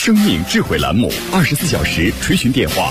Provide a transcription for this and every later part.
生命智慧栏目24小时垂询电话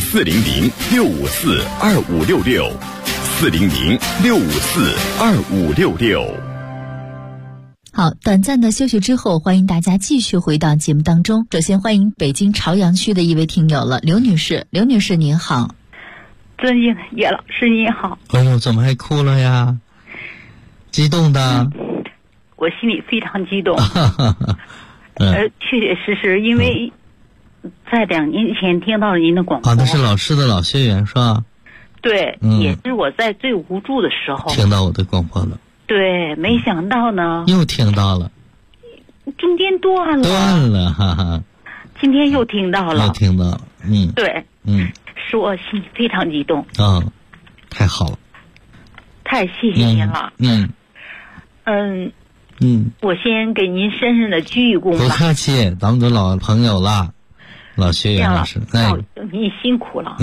400-654-2566，400-654-2566。 好，短暂的休息之后，欢迎大家继续回到节目当中。首先欢迎北京朝阳区的一位听友了，刘女士。刘女士您好。 尊敬的叶老师您好。 哎呦，怎么还哭了呀？激动的？ 我心里非常激动。确确实实，因为在2年前听到了您的广播。 那是老师的老学员是吧？ 对，也是我在最无助的时候听到我的广播了。 对，没想到呢， 又听到了， 中间断了，哈哈。 今天又听到了，对，使我心里非常激动。 太好了， 太谢谢您了。我先给您深深的鞠一躬吧。 不客气，咱们都老朋友了，老学员老师。 您辛苦了。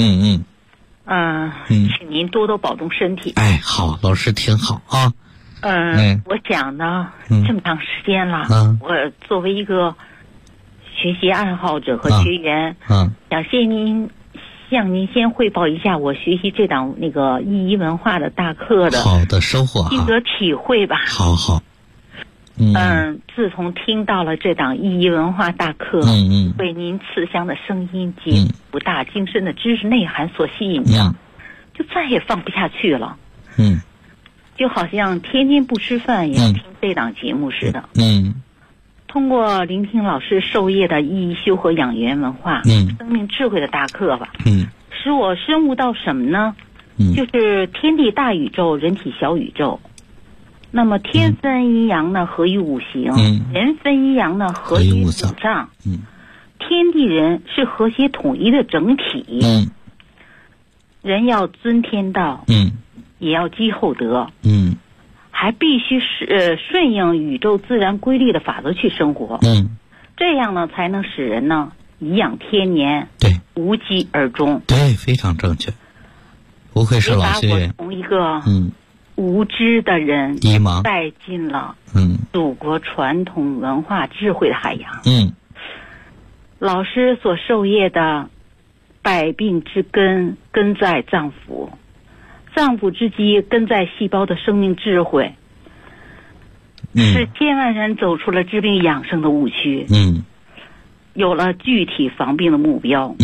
请您多多保重身体。 好，老师挺好啊。 我想呢，这么长时间了，我作为一个学习爱好者和学员，想向您先汇报一下我学习这档那个意义文化的大课的好的收获心得体会吧。 好。 自从听到了这档意义文化大课，被您慈祥的声音及博大精深的知识内涵所吸引着，就再也放不下去了。就好像天天不吃饭也要听这档节目似的。通过聆听老师授业的意义修和养元文化，生命智慧的大课吧，使我深悟到什么呢？就是天地大宇宙，人体小宇宙。那么天分阴阳呢，合于五行；人分阴阳呢，合于五脏。天地人是和谐统一的整体。人要尊天道，也要积厚德，还必须顺应宇宙自然规律的法则去生活。这样呢，才能使人呢颐养天年， 对， 无疾而终。 对，非常正确。不愧是老学员。 我从一个无知的人带进了祖国传统文化智慧的海洋。老师所授业的百病之根，根在脏腑；脏腑之基，根在细胞的生命智慧，使千万人走出了治病养生的误区，有了具体防病的目标，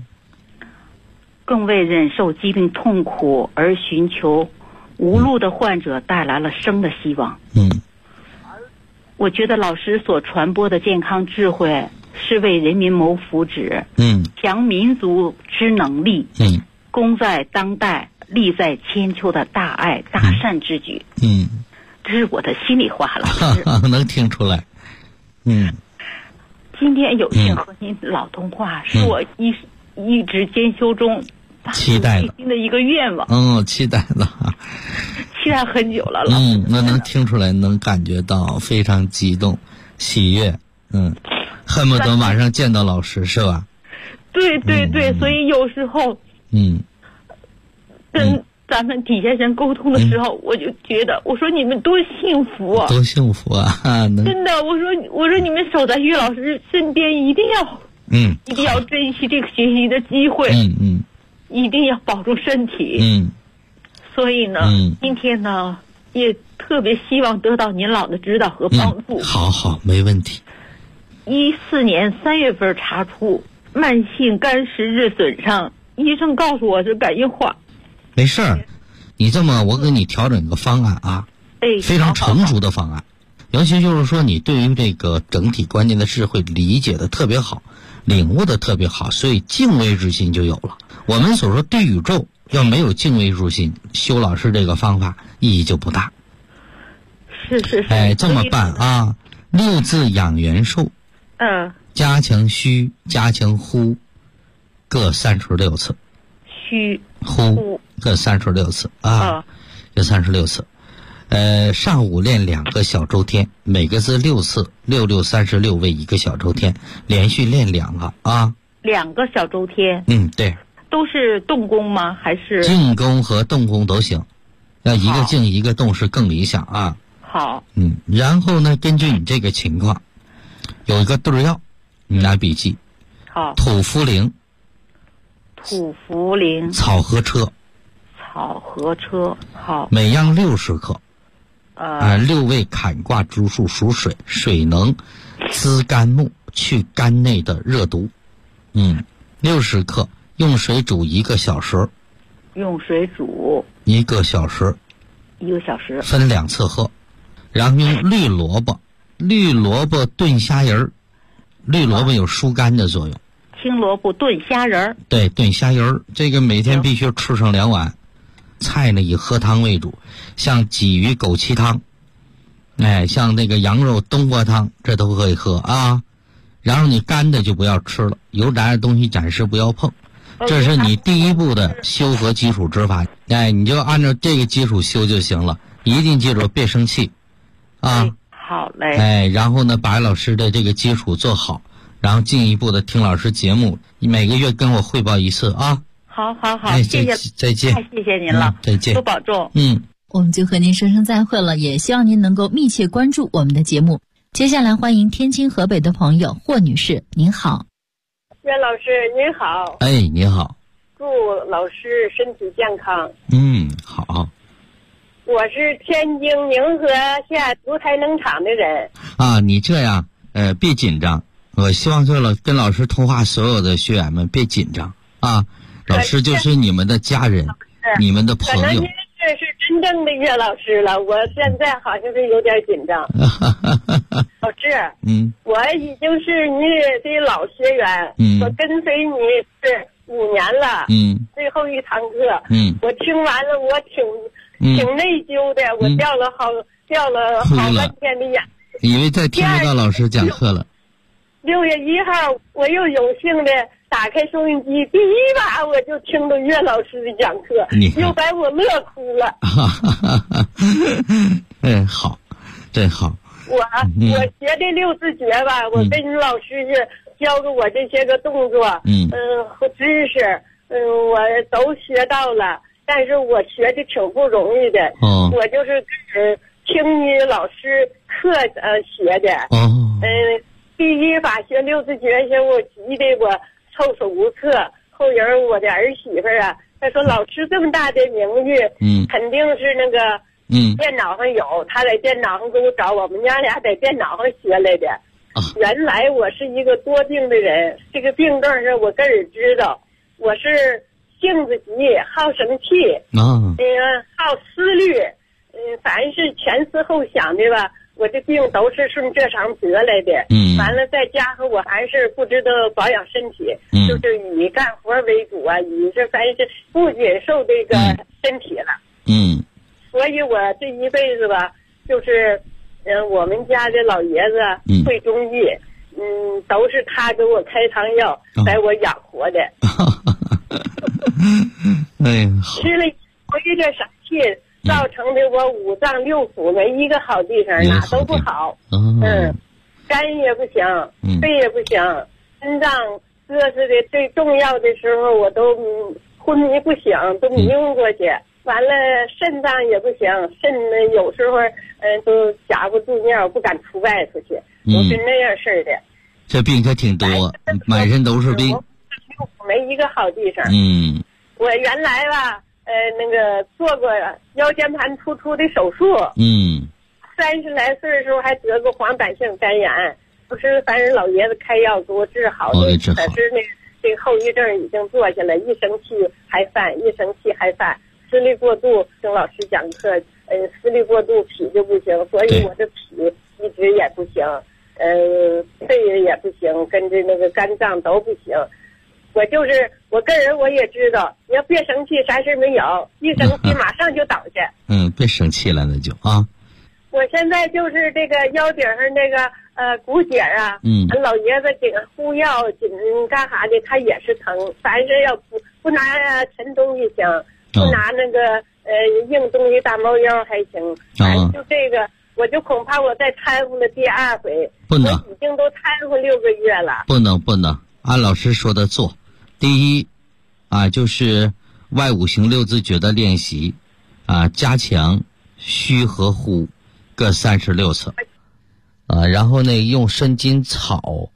更为忍受疾病痛苦而寻求无路的患者带来了生的希望。我觉得老师所传播的健康智慧是为人民谋福祉，强民族之能力，功在当代，利在千秋的大爱大善之举。这是我的心里话了。 能听出来。 今天有幸和您老通话，是我一直兼修中期待的一个愿望。 期待了， 期待很久了。 那能听出来，能感觉到非常激动、喜悦。恨不得马上见到老师，是吧？ 对，所以有时候，跟咱们底下人沟通的时候，我就觉得，我说你们多幸福啊！ 多幸福啊！ 真的，我说你们守在于老师身边，一定要珍惜这个学习的机会，一定要保重身体。所以呢，今天呢，也特别希望得到您老的指导和帮助。 好，没问题。 14年3月份查出慢性肝实质损伤，医生告诉我是肝硬化。 没事儿，你这么我给你调整一个方案啊，非常成熟的方案。尤其就是说你对于这个整体观念的智慧理解的特别好，领悟的特别好，所以敬畏之心就有了。我们所说对宇宙要没有敬畏之心，修老师这个方法意义就不大。 是。 这么办啊？6字养元寿，加强虚，加强呼，各36次。 虚呼各36次啊，各36次。上午练2个小周天，每个字6次，6 6 36为1个小周天，连续练2个啊。 2个小周天。 对。 都是动功吗？还是静功和动功都行？要一个静一个动是更理想啊。 好。 然后呢，根据你这个情况，有一个对药，你拿笔记好。 土茯苓。 土茯苓。 草禾车。 草禾车。好。 每样60克。6味坎挂竹树属水，水能滋肝木，去肝内的热毒。60克，用水煮1个小时。 用水煮 1个小时。 1个小时。 分2次喝。然后用绿萝卜炖虾仁儿。绿萝卜有疏肝的作用。 青萝卜炖虾仁儿。 对，炖虾仁儿，这个每天必须吃上2碗。菜呢以喝汤为主，像鲫鱼枸杞汤，像那个羊肉冬瓜汤，这都可以喝啊。然后你干的就不要吃了，油炸的东西暂时不要碰。这是你第一步的修和基础之法，你就按照这个基础修就行了。一定记住别生气啊。 好嘞。 然后呢，把老师的这个基础做好，然后进一步的听老师节目，每个月跟我汇报1次啊。 好，谢谢， 再见， 太谢谢您了， 再见， 多保重。 我们就和您说声再会了，也希望您能够密切关注我们的节目。接下来欢迎天津河北的朋友霍女士，您好。 袁老师您好。 你好。 祝老师身体健康。 好。 我是天津宁河县芦台农场的人。 你这样别紧张，我希望跟老师通话所有的学员们别紧张啊。老师就是你们的家人，你们的朋友。可能您这是真正的岳老师了，我现在好像是有点紧张。老师，我已经是你的老学员，我跟随你是5年了，最后一堂课，我听完了，我挺内疚的，我掉了好半天的眼泪， 以为再听不到老师讲课了。 6月1号，我又有幸的打开收音机，第一把我就听到岳老师的讲课，又把我乐哭了。 好，真好。 我学这6字诀吧，我跟老师是教给我这些个动作，和知识，我都学到了，但是我学的挺不容易的。我就是听你老师课学的。第一把学6字诀时，我急得我措手不策。后人我的儿媳妇啊，她说老师这么大的名誉，肯定是那个电脑上有，她在电脑上给我找，我们家俩在电脑上学来的。原来我是一个多病的人，这个病症是我个人知道，我是性子急，好生气，好思虑，凡是前思后想的吧。我这病都是顺这场得来的，完了再加上我还是不知道保养身体，就是以干活为主啊，以这凡是不忍受这个身体了，所以我这一辈子吧，就是我们家的老爷子会中医，都是他给我开汤药，把我养活的。吃了一个傻气。造成的我5脏6腑没一个好地方，哪都不好。肝也不行，肺也不行，心脏各自的最重要的时候我都昏迷不醒，都迷糊过去。完了肾脏也不行，肾呢有时候都夹不住尿，不敢出外头去，都是那样式的。 这病可挺多，满身都是病， 没一个好地方。我原来吧。那个做过腰间盘突出的手术，30来岁的时候还得过黄斑性肝炎，不是凡是老爷子开药给我治好的，可是这个后遗症已经做下来，一生气还犯，思虑过度，听老师讲课，思虑过度脾就不行，所以我这脾一直也不行，肺也不行，跟着那个肝脏都不行。我个人我也知道，你要别生气，啥事没有，一生气马上就倒下。 别生气了，那就啊。 我现在就是这个腰顶上那个骨节啊，老爷子紧呼药紧干啥的，他也是疼。凡是要不拿沉东西行，不拿那个硬东西大猫腰还行。反正就这个，我就恐怕我再掺和了第2回。 不能， 我已经都掺和6个月了。 不能，按老师说的做。第一就是外5行6字诀的练习加强虚和呼各36次然后呢用生筋草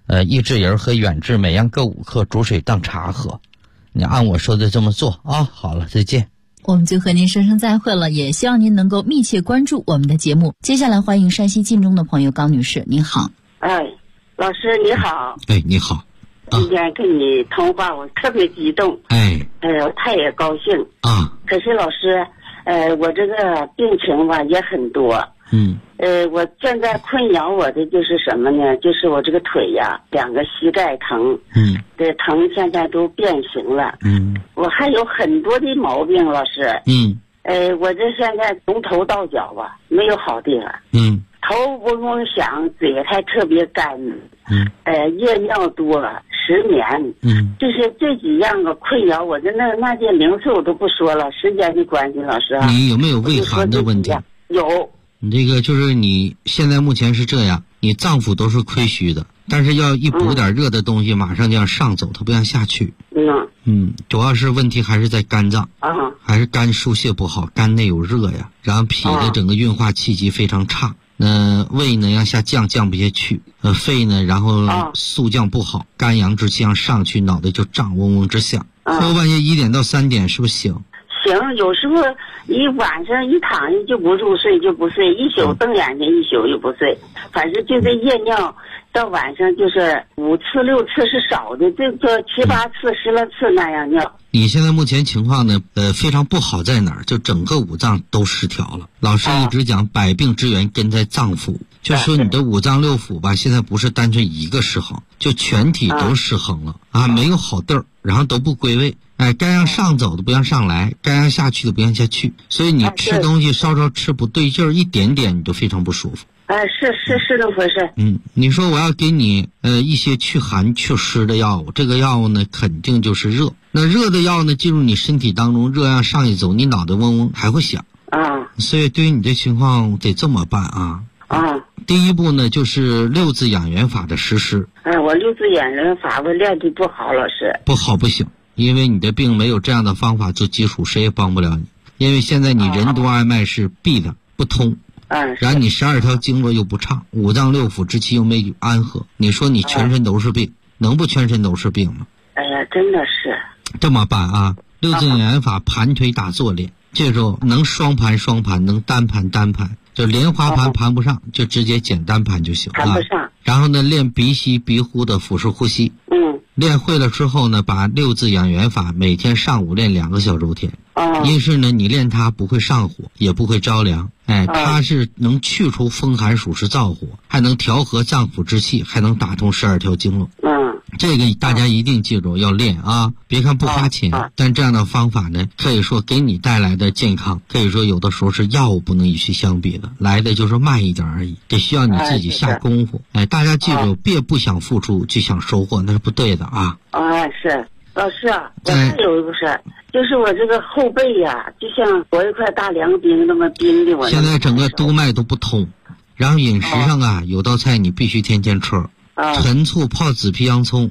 益智仁和远志每样各5克，煮水当茶喝。你按我说的这么做啊。好了，再见。 我们就和您说声再会了，也希望您能够密切关注我们的节目。接下来欢迎山西晋中的朋友高女士，您好。 老师你好。 你好。 今天跟你通话我特别激动。我太也高兴啊。 可是老师，我这个病情吧也很多。我现在困扰我的就是什么呢？就是我这个腿呀，2个膝盖疼。这疼现在都变形了。我还有很多的毛病，老师。我这现在从头到脚吧没有好地方。头嗡嗡响，嘴还特别干。夜尿多，失眠。就是这几样个困扰我的那些名词我都不说了，时间的关系，老师啊。 你有没有胃寒的问题？ 有。 你这个就是你现在目前是这样，你脏腑都是亏虚的，但是要一补点热的东西，马上就要上走，它不让下去。主要是问题还是在肝脏。还是肝疏泄不好，肝内有热呀，然后脾的整个运化气机非常差。胃呢让下降不下去，肺呢然后肃降不好，肝阳之气让上去，脑袋就胀，嗡嗡直响。后半夜1点到3点是不是醒？ 行，有时候一晚上一躺下就不入睡，就不睡，一宿瞪眼睛，一宿又不睡，反正就这夜尿到晚上就是5次6次是少的，这个7、8次10来次那样尿。 你现在目前情况呢，非常不好在哪儿？就整个五脏都失调了。老师一直讲百病之源根在脏腑，就说你的五脏六腑吧，现在不是单纯一个失衡，就全体都失衡了啊，没有好地儿，然后都不归位。该让上走的不让上来，该让下去的不让下去，所以你吃东西稍稍吃不对劲儿，一点点你就非常不舒服。 是那回事。 你说我要给你一些祛寒祛湿的药物，这个药物呢肯定就是热。那热的药呢进入你身体当中，热量上一走，你脑袋嗡嗡还会响。所以对于你这情况得这么办啊。第一步呢就是6字养元法的实施。 我6字养元法我练的不好，老师。 不好不行，因为你的病没有这样的方法做基础，谁也帮不了你。因为现在你任督二脉是闭的不通。然后你12条经络又不畅，五脏六腑之气又没安和，你说你全身都是病，能不全身都是病吗？ 真的是这么办啊。6字养元法盘腿打坐练，记住能双盘双盘，能单盘单盘，就莲花盘盘不上，就直接简单盘就行了。 盘不上。 然后呢练鼻息鼻呼的腹式呼吸。练会了之后呢，把6字养元法每天上午练2个小周天。因是呢你练它不会上火，也不会着凉。它是能去除风寒暑湿燥火，还能调和脏腑之气，还能打通12条经络。这个大家一定记住要练啊！别看不花钱，但这样的方法呢，可以说给你带来的健康，可以说有的时候是药物不能与其相比的，来的就是慢一点而已，得需要你自己下功夫。大家记住，别不想付出就想收获，那是不对的啊！ 是老师啊，我还有一个事，就是我这个后背呀，就像裹一块大凉冰那么冰的我。 现在整个督脉都不通，然后饮食上啊，有道菜你必须天天吃。陈醋泡紫皮洋葱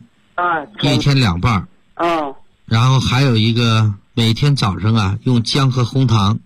，1天2瓣。然后还有一个每天早上啊，用姜和红糖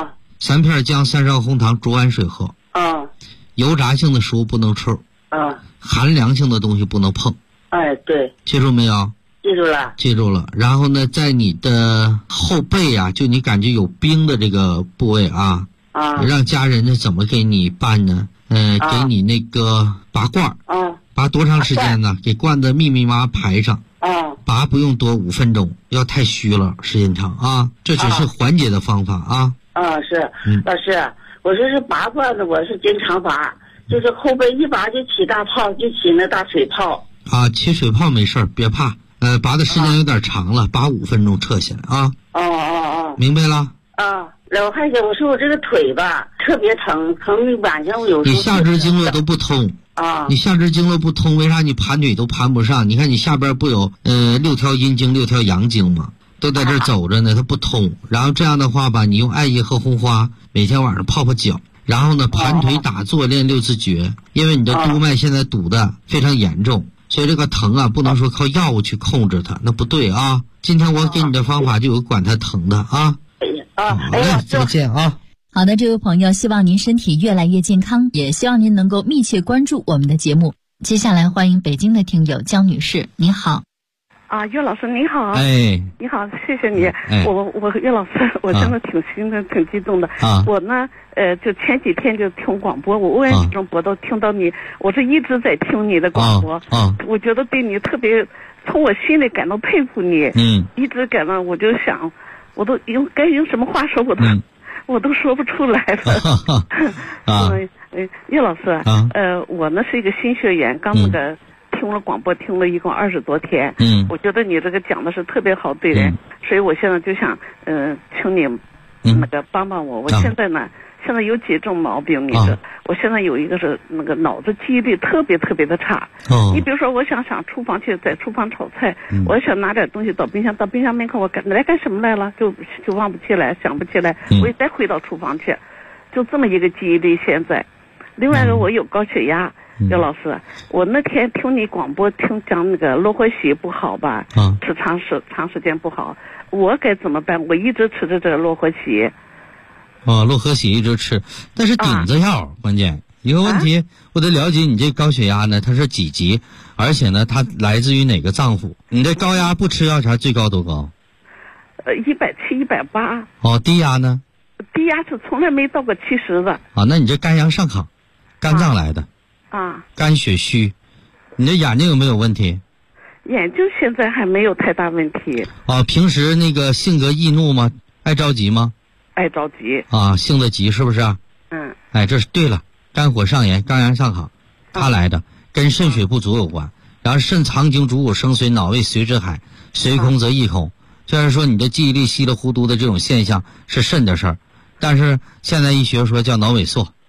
，3片姜3勺红糖煮碗水喝。油炸性的食物不能吃。寒凉性的东西不能碰。 对。 记住没有？ 记住了。 记住了。然后呢，在你的后背啊，就你感觉有冰的这个部位啊，让家人呢怎么给你办呢？给你那个拔罐。拔多长时间呢？给罐子密密麻麻排上。拔不用多5分钟，要太虚了，时间长啊。这只是缓解的方法啊。 是。老师，我说是拔罐子，我是经常拔，就是后背一拔就起大泡，就起那大水泡。 起水泡没事儿，别怕。拔的时间有点长了，拔5分钟撤下来啊。明白了。 然后还有我说我这个腿吧特别疼晚上我有时候。 你下肢经络都不通。你下肢经络不通，为啥你盘腿都盘不上？你看你下边不有6条阴经6条阳经吗？都在这走着呢，它不通。然后这样的话吧，你用艾叶和红花每天晚上泡泡脚，然后呢盘腿打坐练6字诀，因为你的督脉现在堵的非常严重，所以这个疼啊不能说靠药物去控制它，那不对啊。今天我给你的方法就有管它疼的啊。好嘞，再见啊。 好的，这位朋友，希望您身体越来越健康，也希望您能够密切关注我们的节目。 接下来欢迎北京的听友江女士，你好。 岳老师您好。你好，谢谢你。我岳老师，我真的挺兴奋，挺激动的。我呢，就前几天就听广播，我问几种播都听到你，我是一直在听你的广播。我觉得对你特别，从我心里感到佩服你。一直感到，我就想，我都该用什么话说，我都说不出来了。岳老师，我呢是一个新学员，刚那个。听了广播，听了一共20多天。我觉得你这个讲的是特别好对人，所以我现在就想，请你那个帮帮我。我现在有几种毛病，你知道？我现在有一个是那个脑子记忆力特别特别的差。你比如说，我想厨房去，在厨房炒菜，我想拿点东西到冰箱门口，我来干什么来了？就忘不起来，想不起来，我也再回到厨房去，就这么一个记忆力现在。另外一个，我有高血压。岳老师，我那天听你广播讲那个洛河喜不好吧？吃长时间不好，我该怎么办？我一直吃着这个洛河喜。 洛河喜一直吃，那是顶子药。关键一个问题，我得了解你这高血压呢，它是几级？而且呢，它来自于哪个脏腑？你这高压不吃药茶最高多高 ？170、 180。低压呢？ 低压是从来没到过70的。 那你这肝阳上亢，肝脏来的。肝血虚，你的眼睛有没有问题？ 眼睛现在还没有太大问题。 平时那个性格易怒吗？爱着急吗？ 爱着急。 性子急是不是？这是对了，肝火上炎，肝阳上亢，它来的跟肾血不足有关。然后肾藏精，主骨生髓，脑胃随之海，髓空则意空。虽然说你的记忆力稀里糊涂的这种现象是肾的事儿，但是现在医学说叫脑萎缩。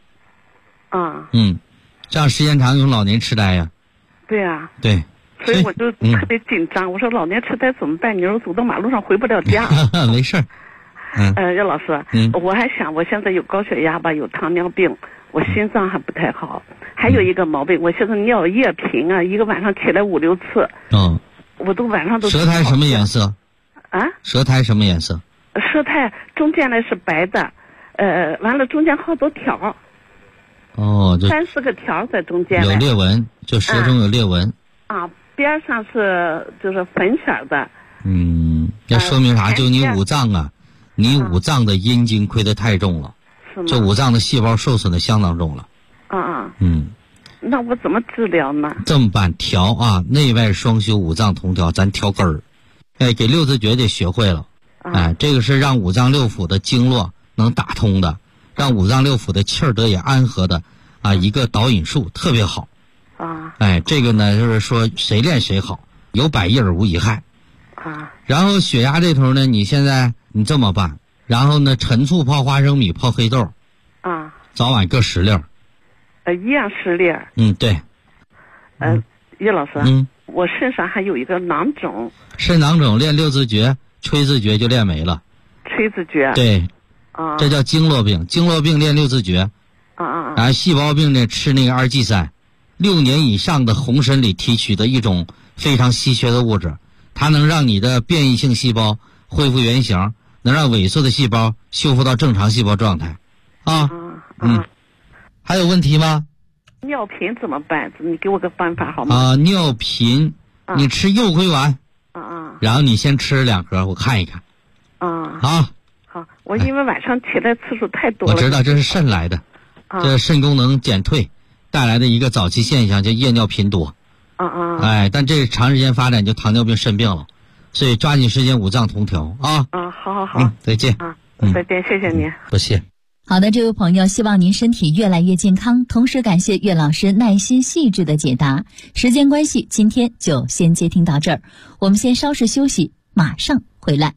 这样时间长有老年痴呆呀。 对啊。 对。 所以我就特别紧张。我说老年痴呆怎么办？你说走到马路上回不了家。 没事。 岳老师，我还想我现在有高血压吧，有糖尿病，我心脏还不太好，还有一个毛病，我现在尿液频一个晚上起来5、6次。我都晚上都。 舌苔什么颜色？舌苔什么颜色？ 舌苔中间是白的，完了中间好多条。 这 3、4个条在中间。 有裂纹，就舌中有裂纹。 边上就是粉色的。 那说明啥？就你五脏你五脏的阴经亏得太重了，这五脏的细胞受损的相当重了。 那我怎么治疗呢？ 这么办？调内外双修，五脏同调，咱调根儿。给六字诀得学会了。这个是让五脏六腑的经络能打通的。让五脏六腑的气儿得以安和的一个导引术特别好。这个呢就是说谁练谁好，有百益而无一害。然后血压这头呢，你现在你这么办，然后呢陈醋泡花生米泡黑豆。早晚各10粒。 一样10粒。 对。 岳老师，我身上还有一个囊肿。 肾囊肿练六字诀、吹字诀就练没了。 吹字诀。 对。这叫经络病，经络病练六字诀。然后细胞病呢吃那个2G3，6年以上的红参里提取的一种非常稀缺的物质，它能让你的变异性细胞恢复原形，能让萎缩的细胞修复到正常细胞状态。还有问题吗？ 尿频怎么办？你给我个办法好吗？ 尿频，你吃右归丸。然后你先吃2盒，我看一看。 好，我因为晚上起来次数太多了。 我知道这是肾来的，这是肾功能减退带来的一个早期现象，叫夜尿频多。但这长时间发展就糖尿病肾病了，所以抓紧时间五脏同调啊。 好。 再见。 再见，谢谢您。 不谢。 好的，这位朋友，希望您身体越来越健康，同时感谢岳老师耐心细致的解答。时间关系，今天就先接听到这儿，我们先稍事休息，马上回来。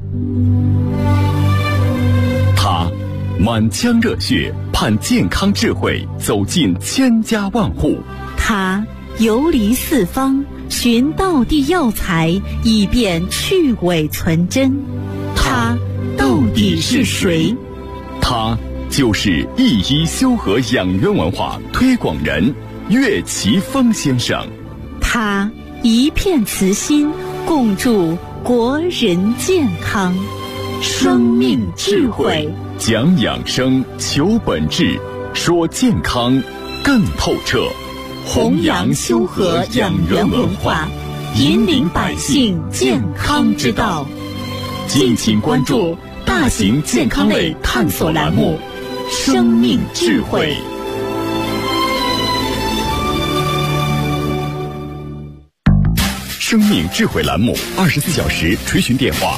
他满腔热血盼健康智慧走进千家万户， 他游离四方寻道地药材，以便去伪存真。他到底是谁？ 他就是一医修和养元文化推广人岳奇峰先生。 他一片慈心，共筑国人健康。生命智慧， 讲养生，求本质，说健康更透彻。 弘扬修和养元文化，引领百姓健康之道。敬请关注大型健康类探索栏目《生命智慧》。 生命智慧栏目24小时垂询电话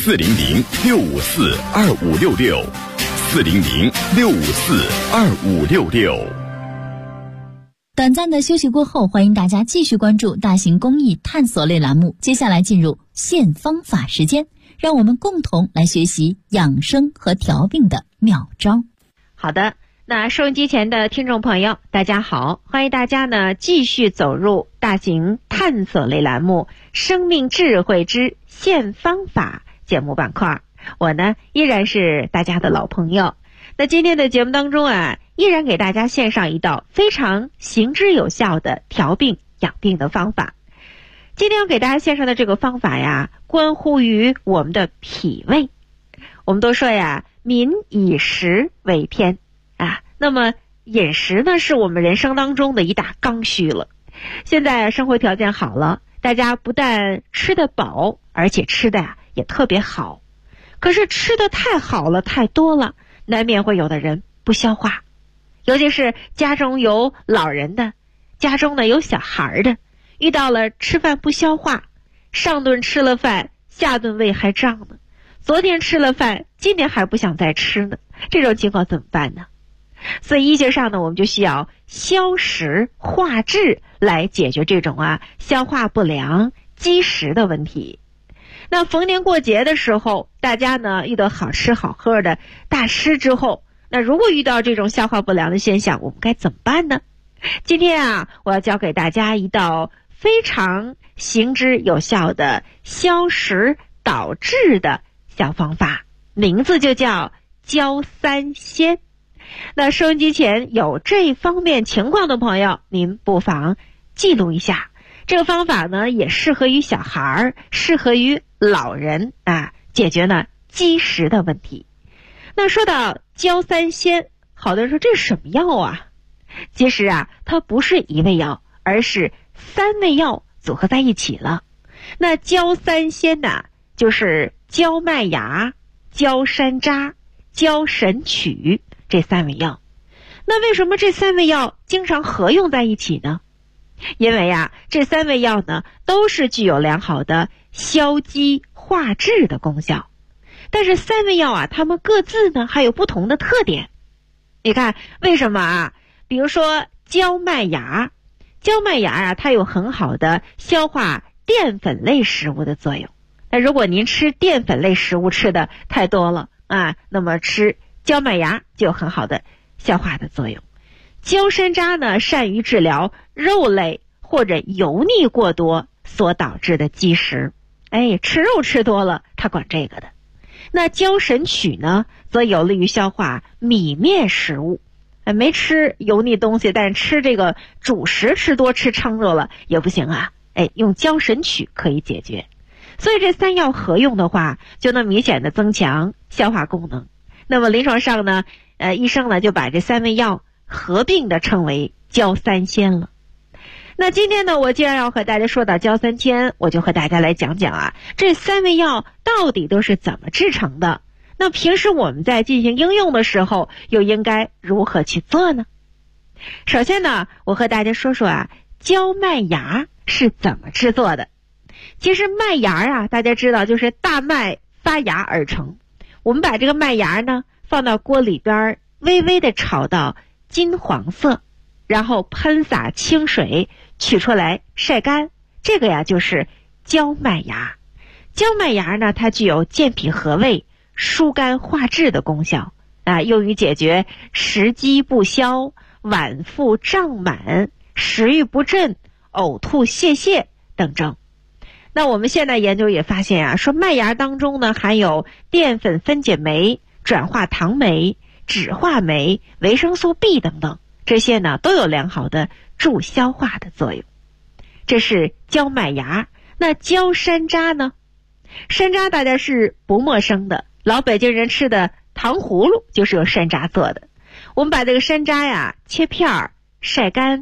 ：400-654-2566，400-654-2566。 短暂的休息过后，欢迎大家继续关注大型公益探索类栏目。接下来进入现方法时间，让我们共同来学习养生和调病的妙招。 好的，那收音机前的听众朋友，大家好，欢迎大家呢继续走入大型探索类栏目《生命智慧之现方法》节目板块。我呢依然是大家的老朋友。那今天的节目当中啊，依然给大家献上一道非常行之有效的调病养病的方法。今天要给大家献上的这个方法呀，关乎于我们的脾胃。我们都说呀，民以食为天啊，那么饮食呢，是我们人生当中的一大刚需了。现在生活条件好了，大家不但吃得饱，而且吃的呀也特别好。可是吃得太好了，太多了，难免会有的人不消化。尤其是家中有老人的，家中呢有小孩的，遇到了吃饭不消化，上顿吃了饭，下顿胃还胀呢，昨天吃了饭，今天还不想再吃呢，这种情况怎么办呢？所以医学上呢，我们就需要消食化滞来解决这种消化不良积食的问题。那逢年过节的时候，大家呢遇到好吃好喝的大吃之后，那如果遇到这种消化不良的现象，我们该怎么办呢？今天我要教给大家一道非常行之有效的消食导滞的小方法，名字就叫焦三仙。那收音机前有这方面情况的朋友，您不妨记录一下。这个方法呢，也适合于小孩，适合于老人解决呢积食的问题。那说到焦三仙，好多人说这是什么药啊？其实它不是一味药，而是3味药组合在一起了。那焦三仙呢，就是焦麦芽、焦山楂、焦神曲这3味药。那为什么这3味药经常合用在一起呢？因为这3味药呢都是具有良好的消积化滞的功效。但是3味药它们各自呢还有不同的特点。你看为什么比如说焦麦芽它有很好的消化淀粉类食物的作用。那如果您吃淀粉类食物吃的太多了那么吃焦麦芽就有很好的消化的作用。焦山楂呢，善于治疗肉类或者油腻过多所导致的积食。吃肉吃多了，它管这个的。那焦神曲呢，则有利于消化米面食物。没吃油腻东西，但是吃这个主食吃多吃撑着了也不行用焦神曲可以解决。所以这3药合用的话，就能明显的增强消化功能。那么临床上呢，医生呢就把这3味药合并的称为焦三仙了。那今天呢，我既然要和大家说到焦三仙，我就和大家来讲讲这3味药到底都是怎么制成的。那平时我们在进行应用的时候，又应该如何去做呢？首先呢，我和大家说说焦麦芽是怎么制作的。其实麦芽大家知道就是大麦发芽而成。我们把这个麦芽呢放到锅里边，微微的炒到金黄色，然后喷洒清水取出来晒干，这个就是焦麦芽。焦麦芽呢，它具有健脾和胃、疏肝化滞的功效用于解决食积不消、脘腹胀满、食欲不振、呕吐泄泻等症。那我们现在研究也发现说麦芽当中呢含有淀粉分解酶、转化糖酶、酯化酶、维生素 B 等等，这些呢都有良好的助消化的作用。这是焦麦芽。那焦山楂呢？山楂大家是不陌生的，老北京人吃的糖葫芦就是由山楂做的。我们把这个山楂切片晒干，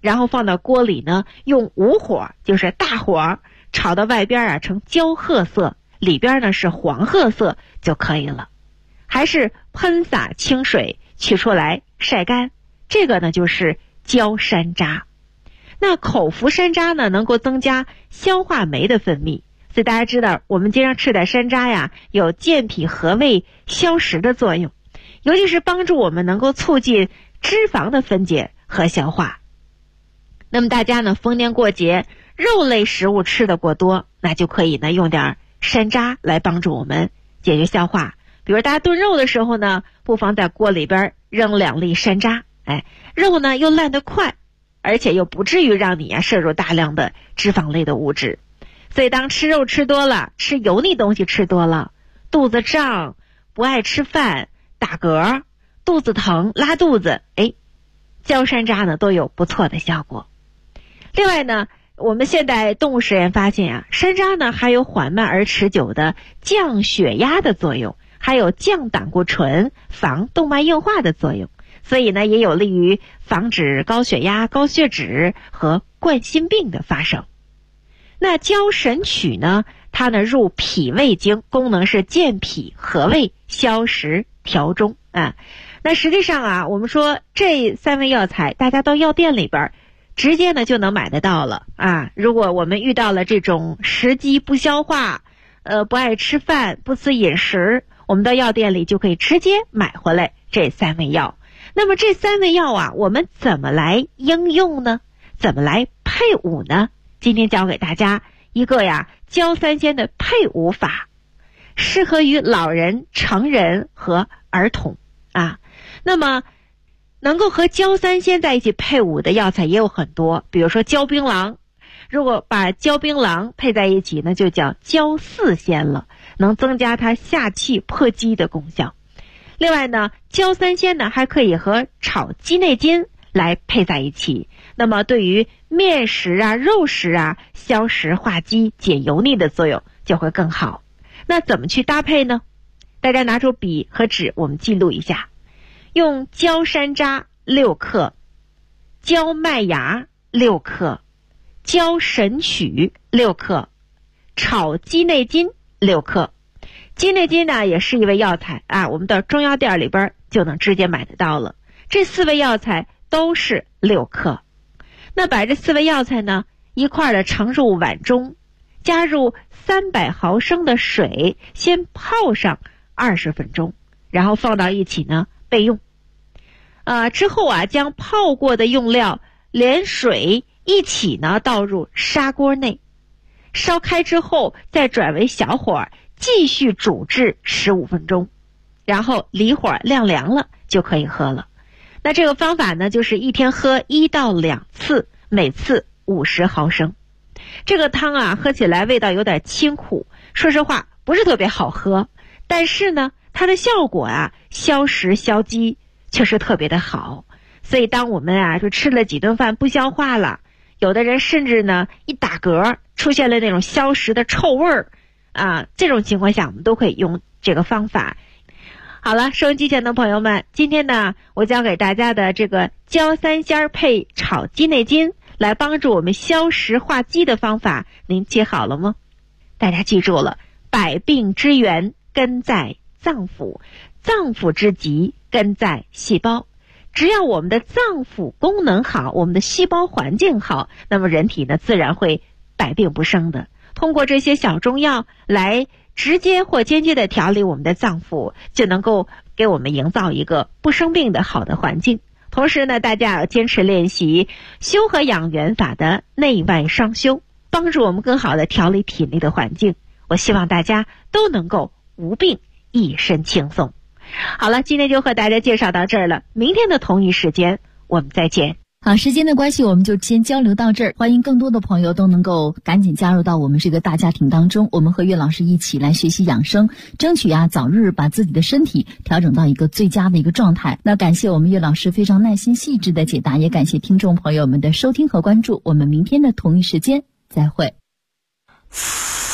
然后放到锅里呢，用无火，就是大火炒到外边成焦褐色，里边呢是黄褐色就可以了。还是喷洒清水取出来晒干，这个呢就是焦山楂。那口服山楂呢，能够增加消化酶的分泌，所以大家知道我们经常吃点山楂呀，有健脾和胃消食的作用，尤其是帮助我们能够促进脂肪的分解和消化。那么大家呢，逢年过节肉类食物吃得过多，那就可以呢用点山楂来帮助我们解决消化。比如大家炖肉的时候呢，不妨在锅里边扔2粒山楂，肉呢又烂得快，而且又不至于让你摄入大量的脂肪类的物质。所以当吃肉吃多了，吃油腻东西吃多了，肚子胀，不爱吃饭，打嗝，肚子疼，拉肚子，焦山楂呢都有不错的效果。另外呢，我们现代动物实验发现山楂呢还有缓慢而持久的降血压的作用，还有降胆固醇、防动脉硬化的作用，所以呢也有利于防止高血压、高血脂和冠心病的发生。那焦神曲呢，它呢入脾胃经，功能是健脾和胃、消食调中那实际上我们说这3味药材大家到药店里边直接呢就能买得到了如果我们遇到了这种食积不消化，不爱吃饭，不思饮食，我们到药店里就可以直接买回来这3味药。那么这3味药我们怎么来应用呢？怎么来配伍呢？今天教给大家一个焦三仙的配伍法，适合于老人、成人和儿童那么能够和焦三仙在一起配伍的药材也有很多，比如说焦槟榔，如果把焦槟榔配在一起呢，就叫焦四仙了，能增加它下气破积的功效。另外呢，焦三仙呢还可以和炒鸡内金来配在一起，那么对于面食肉食消食化积、解油腻的作用就会更好。那怎么去搭配呢？大家拿出笔和纸，我们记录一下。用焦山楂6克，焦麦芽6克，焦神曲6克，炒鸡内金6克。鸡内金呢也是一味药材我们到中药店里边就能直接买得到了。这4味药材都是6克。那把这4味药材呢一块的盛入碗中，加入300毫升的水，先泡上20分钟，然后放到一起呢备用。之后将泡过的用料连水一起呢倒入砂锅内，烧开之后再转为小火继续煮至15分钟，然后离火晾凉了就可以喝了。那这个方法呢就是一天喝1到2次，每次50毫升。这个汤喝起来味道有点清苦，说实话不是特别好喝，但是呢它的效果消食消积确实特别的好。所以当我们就吃了几顿饭不消化了，有的人甚至呢一打嗝出现了那种消食的臭味儿这种情况下我们都可以用这个方法。好了，收音机前的朋友们，今天呢我教给大家的这个焦三仙配炒鸡内金来帮助我们消食化积的方法，您记好了吗？大家记住了，百病之源根在脏腑，脏腑之极根在细胞。只要我们的脏腑功能好，我们的细胞环境好，那么人体呢自然会百病不生的。通过这些小中药来直接或间接的调理我们的脏腑，就能够给我们营造一个不生病的好的环境。同时呢，大家要坚持练习修和养元法的内外双修，帮助我们更好的调理体内的环境。我希望大家都能够无病，一身轻松。好了，今天就和大家介绍到这儿了，明天的同一时间我们再见。 好，时间的关系我们就先交流到这儿，欢迎更多的朋友都能够赶紧加入到我们这个大家庭当中，我们和岳老师一起来学习养生，争取早日把自己的身体调整到一个最佳的一个状态。那感谢我们岳老师非常耐心细致的解答，也感谢听众朋友们的收听和关注，我们明天的同一时间再会。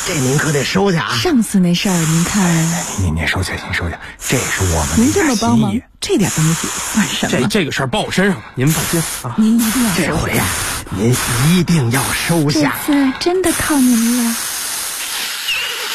这您可得收下啊！ 上次那事儿您看， 您收下，您收下，这是我们您这么帮忙，这点东西算什么？ 这个事儿报我身上了，您放心啊！ 您一定要这回啊，您一定要收下。 这次真的靠您了。